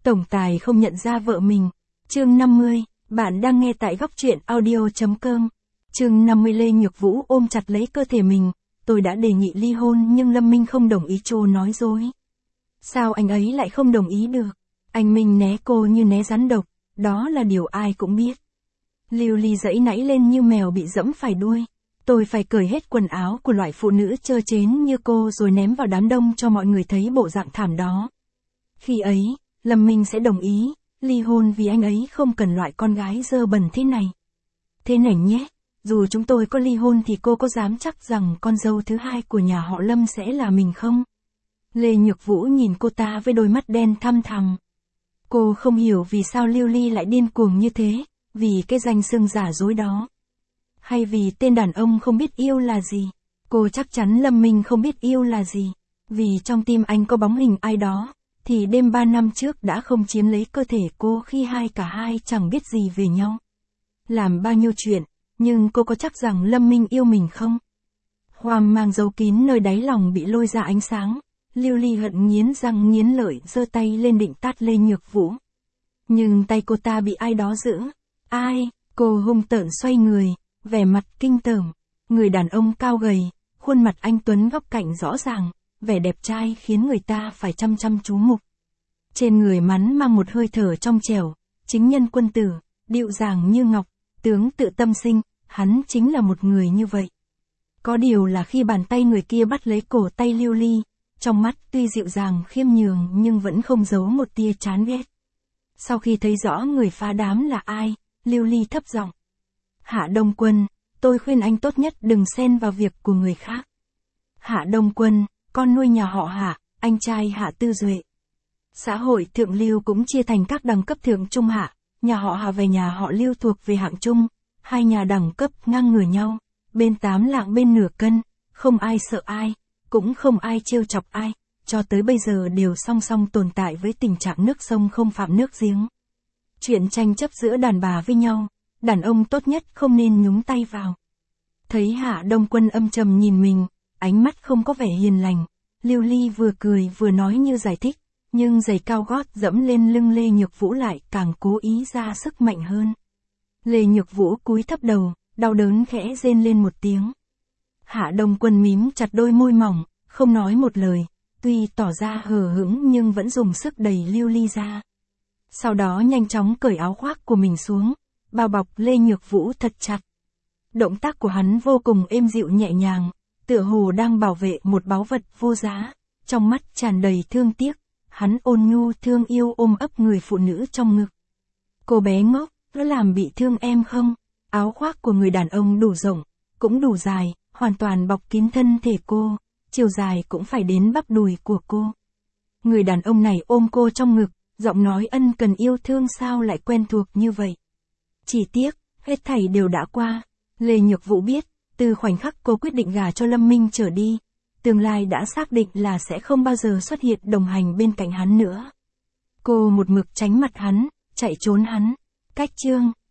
Tổng tài không nhận ra vợ mình. Chương 50, bạn đang nghe tại góc truyện audio.com. Chương 50 Lê Nhược Vũ ôm chặt lấy cơ thể mình. Tôi đã đề nghị ly hôn nhưng Lâm Minh không đồng ý, Trô nói dối. Sao anh ấy lại không đồng ý được? Anh Minh né cô như né rắn độc, đó là điều ai cũng biết. Lưu Ly giãy nãy lên như mèo bị dẫm phải đuôi. Tôi phải cởi hết quần áo của loại phụ nữ trơ trến như cô rồi ném vào đám đông cho mọi người thấy bộ dạng thảm đó. Khi ấy, Lâm Minh sẽ đồng ý, ly hôn vì anh ấy không cần loại con gái dơ bẩn thế này. Thế này nhé, dù chúng tôi có ly hôn thì cô có dám chắc rằng con dâu thứ hai của nhà họ Lâm sẽ là mình không? Lê Nhược Vũ nhìn cô ta với đôi mắt đen thăm thẳm. Cô không hiểu vì sao Lưu Ly lại điên cuồng như thế, vì cái danh xưng giả dối đó. Hay vì tên đàn ông không biết yêu là gì? Cô chắc chắn Lâm Minh không biết yêu là gì, vì trong tim anh có bóng hình ai đó, thì đêm 3 năm trước đã không chiếm lấy cơ thể cô khi cả hai chẳng biết gì về nhau. Làm bao nhiêu chuyện, nhưng cô có chắc rằng Lâm Minh yêu mình không? Hoang mang giấu kín nơi đáy lòng bị lôi ra ánh sáng. Lưu Ly hận nghiến răng nghiến lợi giơ tay lên định tát Lê Nhược Vũ. Nhưng tay cô ta bị ai đó giữ. Ai? Cô hung tợn xoay người, vẻ mặt kinh tởm. Người đàn ông cao gầy, khuôn mặt anh tuấn góc cạnh rõ ràng, vẻ đẹp trai khiến người ta phải chăm chăm chú mục. Trên người hắn mang một hơi thở trong trẻo, chính nhân quân tử, dịu dàng như ngọc, tướng tự tâm sinh, hắn chính là một người như vậy. Có điều là khi bàn tay người kia bắt lấy cổ tay Lưu Ly, trong mắt tuy dịu dàng khiêm nhường nhưng vẫn không giấu một tia chán ghét. Sau khi thấy rõ người phá đám là ai, Lưu Ly thấp giọng. Hạ Đông Quân, tôi khuyên anh tốt nhất đừng xen vào việc của người khác. Hạ Đông Quân, con nuôi nhà họ Hạ, anh trai Hạ Tư Duệ. Xã hội thượng lưu cũng chia thành các đẳng cấp thượng trung hạ, nhà họ Hạ về nhà họ Lưu thuộc về hạng trung, hai nhà đẳng cấp ngang ngửa nhau, bên 8 lạng bên nửa cân, không ai sợ ai, cũng không ai trêu chọc ai, cho tới bây giờ đều song song tồn tại với tình trạng nước sông không phạm nước giếng. Chuyện tranh chấp giữa đàn bà với nhau, đàn ông tốt nhất không nên nhúng tay vào. Thấy Hạ Đông Quân âm trầm nhìn mình, ánh mắt không có vẻ hiền lành, Lưu Ly vừa cười vừa nói như giải thích, nhưng giày cao gót dẫm lên lưng Lê Nhược Vũ lại càng cố ý ra sức mạnh hơn. Lê Nhược Vũ cúi thấp đầu, đau đớn khẽ rên lên một tiếng. Hạ Đông Quân mím chặt đôi môi mỏng, không nói một lời, tuy tỏ ra hờ hững nhưng vẫn dùng sức đẩy Lưu Ly ra. Sau đó nhanh chóng cởi áo khoác của mình xuống, bao bọc Lê Nhược Vũ thật chặt. Động tác của hắn vô cùng êm dịu nhẹ nhàng, tựa hồ đang bảo vệ một báu vật vô giá, trong mắt tràn đầy thương tiếc, hắn ôn nhu thương yêu ôm ấp người phụ nữ trong ngực. Cô bé ngốc, nó làm bị thương em không? Áo khoác của người đàn ông đủ rộng, cũng đủ dài, hoàn toàn bọc kín thân thể cô, chiều dài cũng phải đến bắp đùi của cô. Người đàn ông này ôm cô trong ngực, giọng nói ân cần yêu thương sao lại quen thuộc như vậy. Chỉ tiếc, hết thảy đều đã qua. Lê Nhược Vũ biết, từ khoảnh khắc cô quyết định gả cho Lâm Minh trở đi, tương lai đã xác định là sẽ không bao giờ xuất hiện đồng hành bên cạnh hắn nữa. Cô một mực tránh mặt hắn, chạy trốn hắn. Cách chương